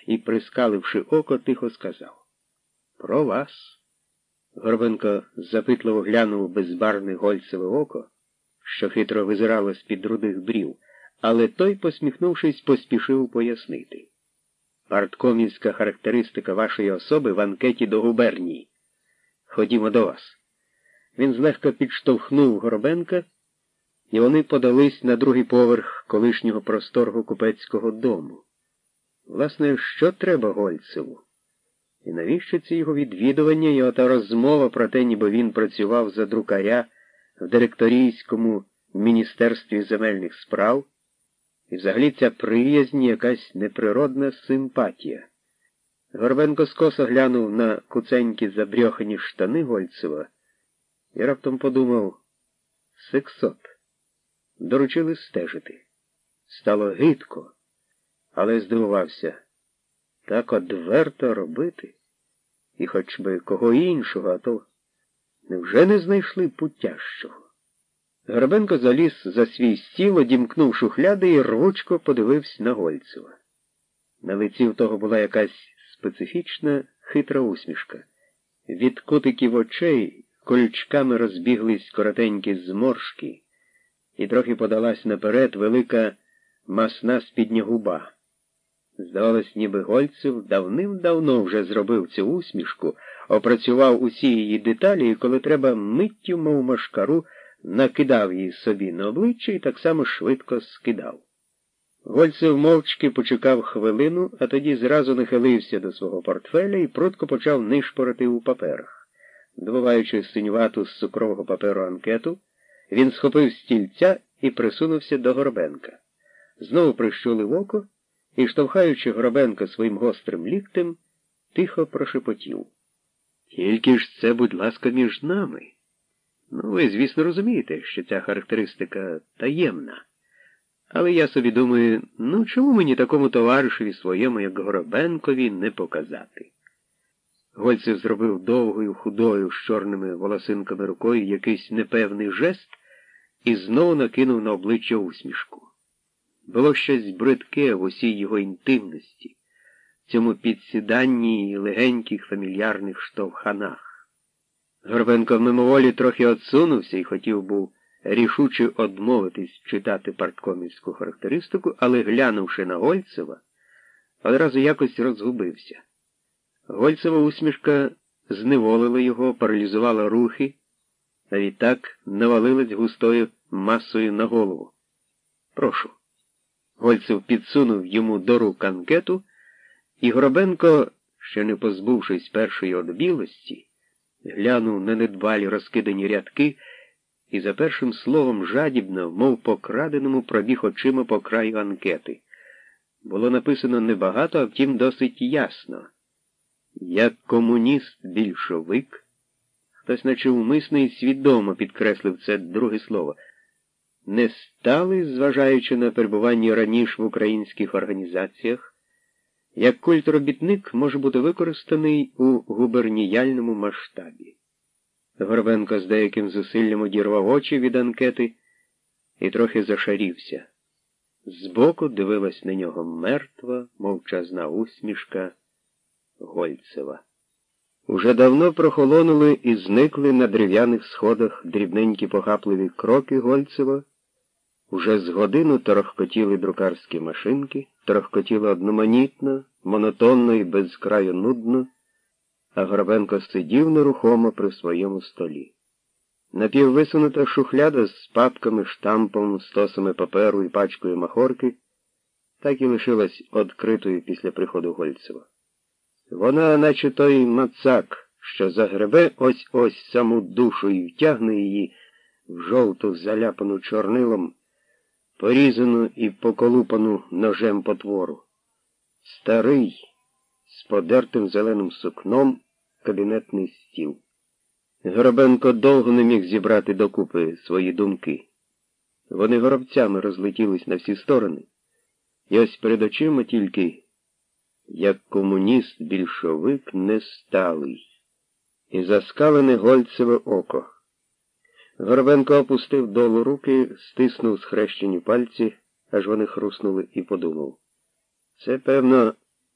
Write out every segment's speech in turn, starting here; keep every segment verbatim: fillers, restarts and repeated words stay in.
і, прискаливши око, тихо сказав: «Про вас». Горбенко запитливо глянув у безбарвне Гольцеве око, що хитро визирало з-під рудих брів, але той, посміхнувшись, поспішив пояснити: «Парткомівська характеристика вашої особи в анкеті до губернії. Ходімо до вас». Він злегка підштовхнув Горобенка, і вони подались на другий поверх колишнього просторого купецького дому. Власне, що треба Гольцеву? І навіщо ці його відвідування і ота розмова про те, ніби він працював за друкаря в директорійському міністерстві земельних справ? І взагалі ця приязнь, якась неприродна симпатія. Горбенко скоса глянув на куценькі забрьохані штани Гольцева і раптом подумав: сексот. Доручили стежити. Стало гидко, але здивувався: так одверто робити? І хоч би кого іншого, а то невже не знайшли путящого? Горбенко заліз за свій стіл, одімкнув шухляди і рвучко подивився на Гольцева. На лиці в того була якась специфічна, хитра усмішка. Від кутиків очей колючками розбіглись коротенькі зморшки, і трохи подалась наперед велика масна спідня губа. Здавалось, ніби Гольцев давним-давно вже зробив цю усмішку, опрацював усі її деталі, і коли треба, миттю, мов машкару, накидав її собі на обличчя і так само швидко скидав. Гольцев мовчки почекав хвилину, а тоді зразу нахилився до свого портфеля і прудко почав нишпорити у паперах. Добуваючи синювату з цукрового паперу анкету, він схопив стільця і присунувся до Горбенка. Знову прищулив око і, штовхаючи Горобенка своїм гострим ліктем, тихо прошепотів: «Тільки ж це, будь ласка, між нами. Ну, ви, звісно, розумієте, що ця характеристика таємна. Але я собі думаю, ну чому мені такому товаришеві своєму, як Горобенкові, не показати?» Гольцев зробив довгою, худою, з чорними волосинками рукою якийсь непевний жест і знову накинув на обличчя усмішку. Було щось бридке в усій його інтимності, в цьому підсіданні і легеньких фамільярних штовханах. Горбенко мимоволі трохи отсунувся і хотів був рішуче одмовитись читати парткомівську характеристику, але, глянувши на Гольцева, одразу якось розгубився. Гольцева усмішка зневолила його, паралізувала рухи, а відтак навалилась густою масою на голову. «Прошу». Гольцев підсунув йому до рук анкету, і Горобенко, ще не позбувшись першої одбілості, глянув на недбалі розкидані рядки і за першим словом жадібно, мов по краденому, пробіг очима по краю анкети. Було написано небагато, а втім досить ясно. Як комуніст-більшовик, хтось наче умисно і свідомо підкреслив це друге слово, не стали, зважаючи на перебування раніше в українських організаціях, як культробітник може бути використаний у губерніяльному масштабі. Горбенко з деяким зусиллям одірвав очі від анкети і трохи зашарівся. Збоку дивилась на нього мертва, мовчазна усмішка Гольцева. Уже давно прохолонули і зникли на дерев'яних сходах дрібненькі похапливі кроки Гольцева. Уже з годину торохкотіли друкарські машинки, торохкотіли одноманітно, монотонно і без краю нудно, а Горбенко сидів нерухомо при своєму столі. Напіввисунута шухляда з папками, штампом, стосами паперу і пачкою махорки так і лишилась відкритою після приходу Гольцева. Вона, наче той мацак, що загребе ось-ось саму душу і втягне її в жовту, заляпану чорнилом, порізану і поколупану ножем потвору. Старий, з подертим зеленим сукном, кабінетний стіл. Горобенко довго не міг зібрати докупи свої думки. Вони горобцями розлетілись на всі сторони. І ось перед очима тільки як комуніст-більшовик несталий, і заскалене Гольцеве око. Горобенко опустив долу руки, стиснув схрещені пальці, аж вони хруснули, і подумав: це, певно,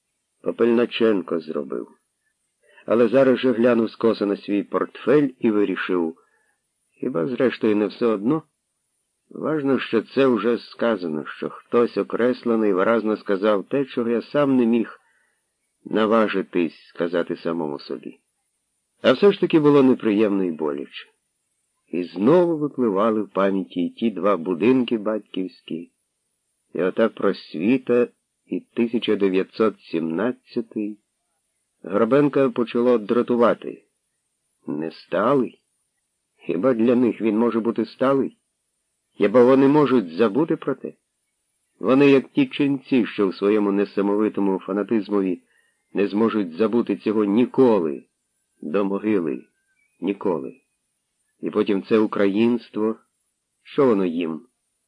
Попельначенко зробив. Але зараз же глянув скоса на свій портфель і вирішив, хіба зрештою не все одно? Важно, що це вже сказано, що хтось окреслений виразно сказав те, чого я сам не міг наважитись сказати самому собі. А все ж таки було неприємно і боляче. І знову випливали в пам'яті ті два будинки батьківські, і ота просвіта і тисяча дев'ятсот сімнадцятий. Горбенка почало дратувати. Не сталий? Хіба для них він може бути сталий? Хіба вони можуть забути про те? Вони, як ті ченці, що в своєму несамовитому фанатизмові не зможуть забути цього ніколи, до могили, ніколи. І потім це українство, що воно їм?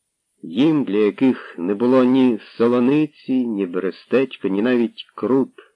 Їм, для яких не було ні солониці, ні берестечка, ні навіть крут.